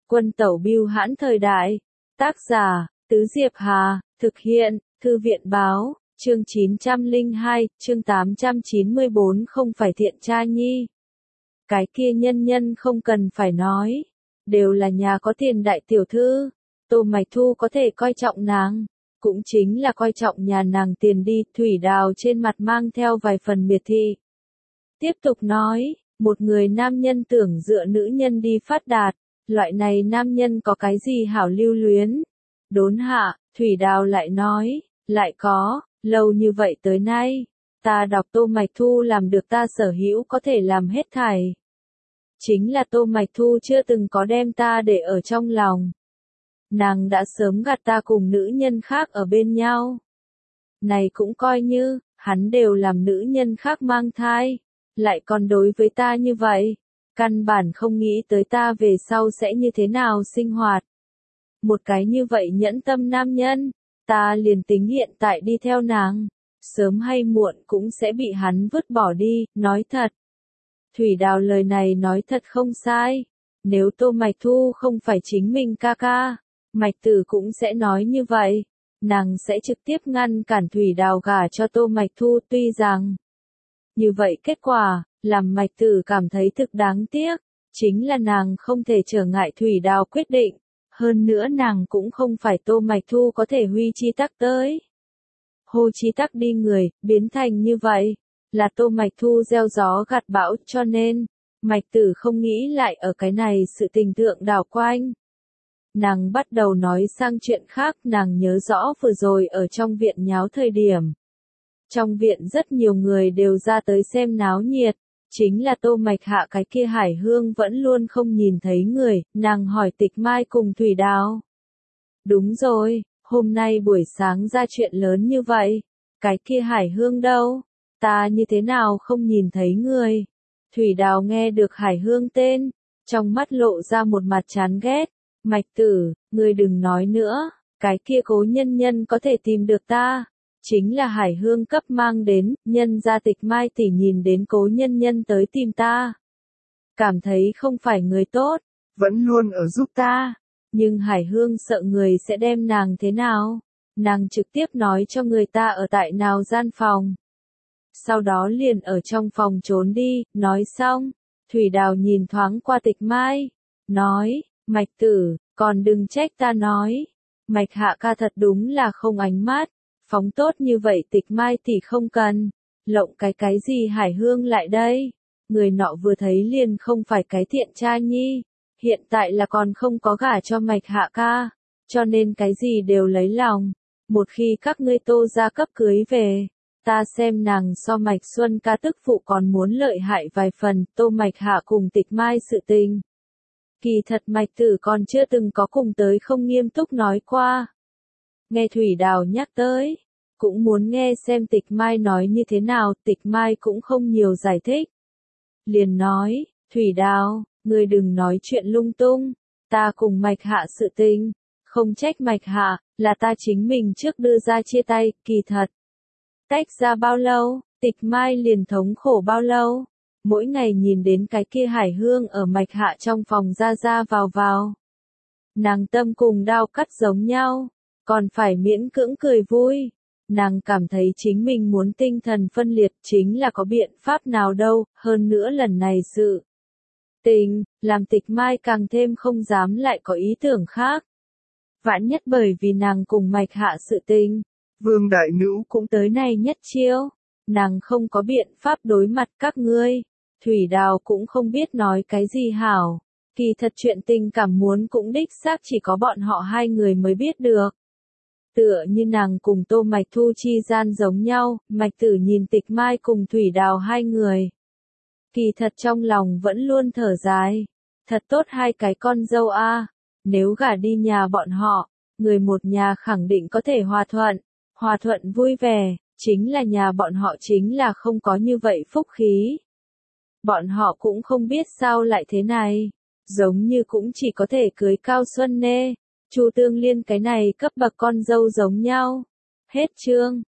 Quân tẩu bưu hãn thời đại. Tác giả, Tứ Diệp Hà, thực hiện, Thư viện báo, chương 902, chương 894 không phải thiện cha nhi. Cái kia nhân nhân không cần phải nói, đều là nhà có tiền đại tiểu thư, Tô Mạch Thu có thể coi trọng nàng, cũng chính là coi trọng nhà nàng tiền đi, Thủy Đào trên mặt mang theo vài phần miệt thị. Tiếp tục nói, một người nam nhân tưởng dựa nữ nhân đi phát đạt, loại này nam nhân có cái gì hảo lưu luyến. Đốn hạ, Thủy Đào lại nói, lại có, lâu như vậy tới nay, ta đọc Tô Mạch Thu làm được ta sở hữu có thể làm hết thảy. Chính là Tô Mạch Thu chưa từng có đem ta để ở trong lòng. Nàng đã sớm gạt ta cùng nữ nhân khác ở bên nhau. Này cũng coi như, hắn đều làm nữ nhân khác mang thai, lại còn đối với ta như vậy, căn bản không nghĩ tới ta về sau sẽ như thế nào sinh hoạt. Một cái như vậy nhẫn tâm nam nhân, ta liền tính hiện tại đi theo nàng, sớm hay muộn cũng sẽ bị hắn vứt bỏ đi, nói thật. Thủy Đào lời này nói thật không sai, nếu Tô Mạch Thu không phải chính mình ca ca, Mạch Tử cũng sẽ nói như vậy, nàng sẽ trực tiếp ngăn cản Thủy Đào gả cho Tô Mạch Thu, tuy rằng như vậy kết quả, làm Mạch Tử cảm thấy thực đáng tiếc, chính là nàng không thể trở ngại Thủy Đào quyết định, hơn nữa nàng cũng không phải Tô Mạch Thu có thể huy chi tắc tới. Hô chi tắc đi người, biến thành như vậy, là Tô Mạch Thu gieo gió gặt bão, cho nên, Mạch Tử không nghĩ lại ở cái này sự tình tượng đảo quanh. Nàng bắt đầu nói sang chuyện khác, nàng nhớ rõ vừa rồi ở trong viện nháo thời điểm. Trong viện rất nhiều người đều ra tới xem náo nhiệt, chính là Tô Mạch Hạ cái kia Hải Hương vẫn luôn không nhìn thấy người, nàng hỏi Tịch Mai cùng Thủy Đào. Đúng rồi, hôm nay buổi sáng ra chuyện lớn như vậy, cái kia Hải Hương đâu? Ta như thế nào không nhìn thấy người? Thủy Đào nghe được Hải Hương tên, trong mắt lộ ra một mặt chán ghét. Mạch Tử, ngươi đừng nói nữa, cái kia Cố Nhân Nhân có thể tìm được ta. Chính là Hải Hương cấp mang đến, nhân gia Tịch Mai tỷ nhìn đến Cố Nhân Nhân tới tìm ta. Cảm thấy không phải người tốt, vẫn luôn ở giúp ta. Nhưng Hải Hương sợ người sẽ đem nàng thế nào? Nàng trực tiếp nói cho người ta ở tại nào gian phòng. Sau đó liền ở trong phòng trốn đi, nói xong. Thủy Đào nhìn thoáng qua Tịch Mai, nói, Mạch Tử, còn đừng trách ta nói. Mạch Hạ ca thật đúng là không ánh mắt, phóng tốt như vậy Tịch Mai thì không cần. Lộng cái gì Hải Hương lại đây? Người nọ vừa thấy liền không phải cái thiện cha nhi. Hiện tại là còn không có gả cho Mạch Hạ ca, cho nên cái gì đều lấy lòng. Một khi các ngươi Tô gia cấp cưới về, ta xem nàng so Mạch Xuân ca tức phụ còn muốn lợi hại vài phần. Tô Mạch Hạ cùng Tịch Mai sự tình, kỳ thật Mạch Tử còn chưa từng có cùng tới không nghiêm túc nói qua. Nghe Thủy Đào nhắc tới, cũng muốn nghe xem Tịch Mai nói như thế nào. Tịch Mai cũng không nhiều giải thích, liền nói, Thủy Đào, ngươi đừng nói chuyện lung tung, ta cùng Mạch Hạ sự tình, không trách Mạch Hạ, là ta chính mình trước đưa ra chia tay, kỳ thật. Tách ra bao lâu, Tịch Mai liền thống khổ bao lâu, mỗi ngày nhìn đến cái kia Hải Hương ở Mạch Hạ trong phòng ra vào. Nàng tâm cùng đao cắt giống nhau, còn phải miễn cưỡng cười vui. Nàng cảm thấy chính mình muốn tinh thần phân liệt, chính là có biện pháp nào đâu, hơn nữa lần này sự tình, làm Tịch Mai càng thêm không dám lại có ý tưởng khác. Vạn nhất bởi vì nàng cùng Mạch Hạ sự tình, Vương Đại Nữ cũng tới này nhất chiêu, nàng không có biện pháp đối mặt các ngươi. Thủy Đào cũng không biết nói cái gì hảo, kỳ thật chuyện tình cảm muốn cũng đích xác chỉ có bọn họ hai người mới biết được. Tựa như nàng cùng Tô Mạch Thu chi gian giống nhau, Mạch Tử nhìn Tịch Mai cùng Thủy Đào hai người. Kỳ thật trong lòng vẫn luôn thở dài, thật tốt hai cái con dâu a, nếu gả đi nhà bọn họ, người một nhà khẳng định có thể hòa thuận vui vẻ, chính là nhà bọn họ chính là không có như vậy phúc khí. Bọn họ cũng không biết sao lại thế này, giống như cũng chỉ có thể cưới Cao Xuân Nê, Chu Tương Liên cái này cấp bậc con dâu giống nhau. Hết chương.